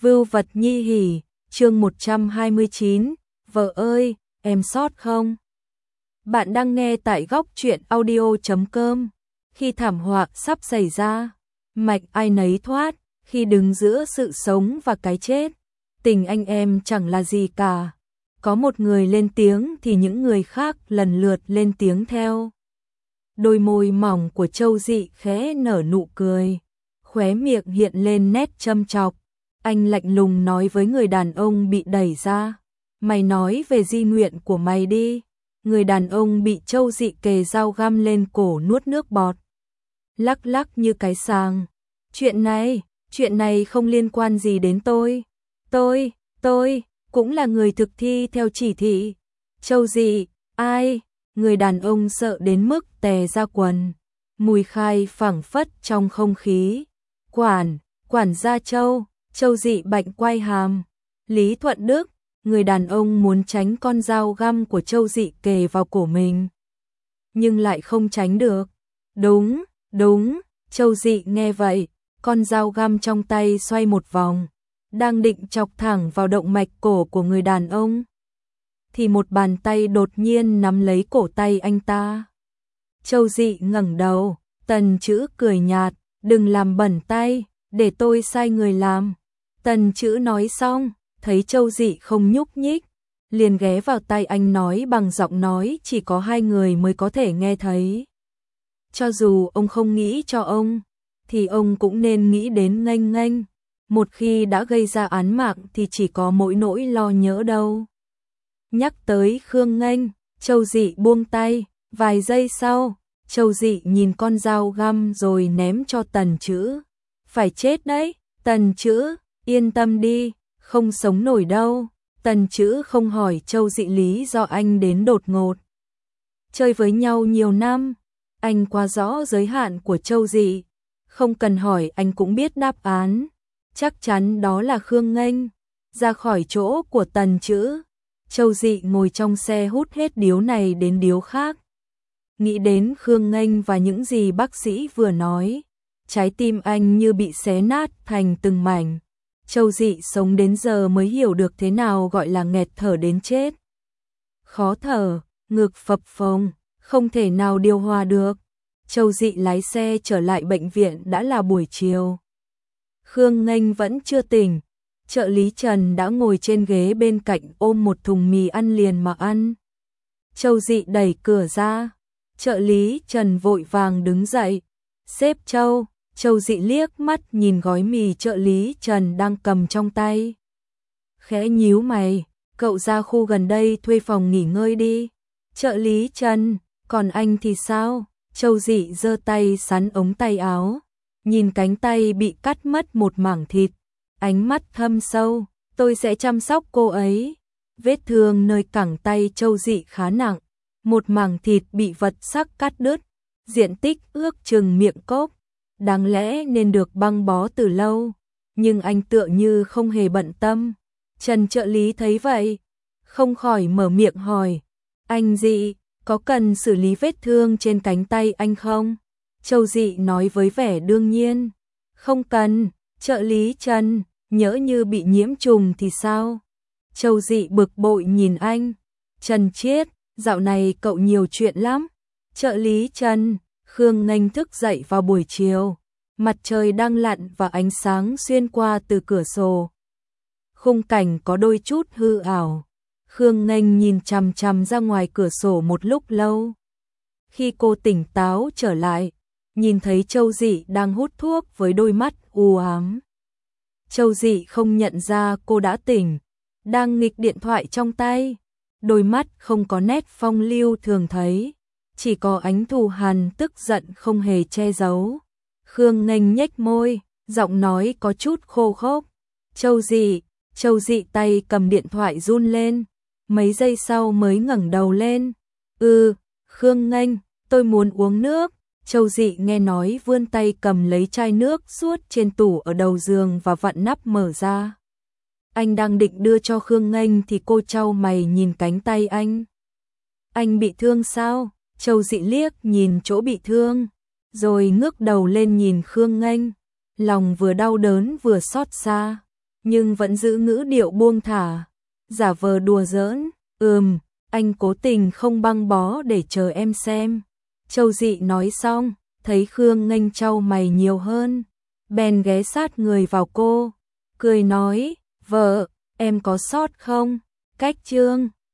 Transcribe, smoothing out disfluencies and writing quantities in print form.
Vưu vật nhi hỉ, chương 129, vợ ơi, em sót không? Bạn đang nghe tại góc truyện audio.com. Khi thảm họa sắp xảy ra, mạch ai nấy thoát, khi đứng giữa sự sống và cái chết, tình anh em chẳng là gì cả. Có một người lên tiếng thì những người khác lần lượt lên tiếng theo. Đôi môi mỏng của Châu Dị khẽ nở nụ cười, khóe miệng hiện lên nét châm chọc. Anh lạnh lùng nói với người đàn ông bị đẩy ra, mày nói về di nguyện của mày đi. Người đàn ông bị Châu Dị kề dao găm lên cổ nuốt nước bọt, lắc lắc như cái sàng. Chuyện này không liên quan gì đến tôi. Tôi cũng là người thực thi theo chỉ thị. Châu Dị, ai? Người đàn ông sợ đến mức tè ra quần, mùi khai phảng phất trong không khí. Quản gia Châu. Châu Dị bạnh quay hàm. Lý Thuận Đức. Người đàn ông muốn tránh con dao găm của Châu Dị kề vào cổ mình, nhưng lại không tránh được. Đúng. Châu Dị nghe vậy, con dao găm trong tay xoay một vòng, đang định chọc thẳng vào động mạch cổ của người đàn ông, thì một bàn tay đột nhiên nắm lấy cổ tay anh ta. Châu Dị ngẩng đầu, Tần Chữ cười nhạt, đừng làm bẩn tay, để tôi sai người làm. Tần Chữ nói xong, thấy Châu Dị không nhúc nhích, liền ghé vào tai anh nói bằng giọng nói chỉ có hai người mới có thể nghe thấy. Cho dù ông không nghĩ cho ông, thì ông cũng nên nghĩ đến Nghênh. Một khi đã gây ra án mạng thì chỉ có mỗi nỗi lo nhớ đâu. Nhắc tới Khương Nghênh, Châu Dị buông tay. Vài giây sau, Châu Dị nhìn con dao găm rồi ném cho Tần Chữ. Phải chết đấy, Tần Chữ, yên tâm đi, không sống nổi đâu. Tần Chữ không hỏi Châu Dị lý do anh đến đột ngột. Chơi với nhau nhiều năm, anh quá rõ giới hạn của Châu Dị, không cần hỏi anh cũng biết đáp án. Chắc chắn đó là Khương Nghênh. Ra khỏi chỗ của Tần Chữ, Châu Dị ngồi trong xe hút hết điếu này đến điếu khác. Nghĩ đến Khương Nghênh và những gì bác sĩ vừa nói, trái tim anh như bị xé nát thành từng mảnh. Châu Dị sống đến giờ mới hiểu được thế nào gọi là nghẹt thở đến chết. Khó thở, ngực phập phồng, không thể nào điều hòa được. Châu Dị lái xe trở lại bệnh viện đã là buổi chiều. Khương Nghênh vẫn chưa tỉnh. Trợ lý Trần đã ngồi trên ghế bên cạnh ôm một thùng mì ăn liền mà ăn. Châu Dị đẩy cửa ra. Trợ lý Trần vội vàng đứng dậy. Sếp Châu. Châu Dị liếc mắt nhìn gói mì trợ lý Trần đang cầm trong tay. Khẽ nhíu mày, cậu ra khu gần đây thuê phòng nghỉ ngơi đi. Trợ lý Trần, còn anh thì sao? Châu Dị giơ tay sắn ống tay áo, nhìn cánh tay bị cắt mất một mảng thịt, ánh mắt thâm sâu, tôi sẽ chăm sóc cô ấy. Vết thương nơi cẳng tay Châu Dị khá nặng, một mảng thịt bị vật sắc cắt đứt, diện tích ước chừng miệng cốc. Đáng lẽ nên được băng bó từ lâu, nhưng anh tựa như không hề bận tâm. Trần trợ lý thấy vậy, không khỏi mở miệng hỏi, anh Dị, có cần xử lý vết thương trên cánh tay anh không? Châu Dị nói với vẻ đương nhiên, không cần. Trợ lý Trần, nhỡ như bị nhiễm trùng thì sao? Châu Dị bực bội nhìn anh. Trần Chiết, dạo này cậu nhiều chuyện lắm. Trợ lý Trần. Khương Nghênh thức dậy vào buổi chiều, mặt trời đang lặn và ánh sáng xuyên qua từ cửa sổ. Khung cảnh có đôi chút hư ảo. Khương Nghênh nhìn chằm chằm ra ngoài cửa sổ một lúc lâu. Khi cô tỉnh táo trở lại, nhìn thấy Châu Dị đang hút thuốc với đôi mắt u ám. Châu Dị không nhận ra cô đã tỉnh, đang nghịch điện thoại trong tay. Đôi mắt không có nét phong lưu thường thấy, chỉ có ánh thù hằn tức giận không hề che giấu. Khương Nghênh nhếch môi, giọng nói có chút khô khốc. Châu Dị tay cầm điện thoại run lên, mấy giây sau mới ngẩng đầu lên. Khương Nghênh, tôi muốn uống nước. Châu Dị nghe nói vươn tay cầm lấy chai nước suốt trên tủ ở đầu giường và vặn nắp mở ra. Anh đang định đưa cho Khương Nghênh thì cô chau mày nhìn cánh tay anh. Anh bị thương sao? Châu Dị liếc nhìn chỗ bị thương, rồi ngước đầu lên nhìn Khương Nghênh, lòng vừa đau đớn vừa xót xa. nhưng vẫn giữ ngữ điệu buông thả, giả vờ đùa giỡn, anh cố tình không băng bó để chờ em xem. Châu Dị nói xong, thấy Khương Nghênh chau mày nhiều hơn, bèn ghé sát người vào cô, cười nói, vợ, em có sót không? Cách Trương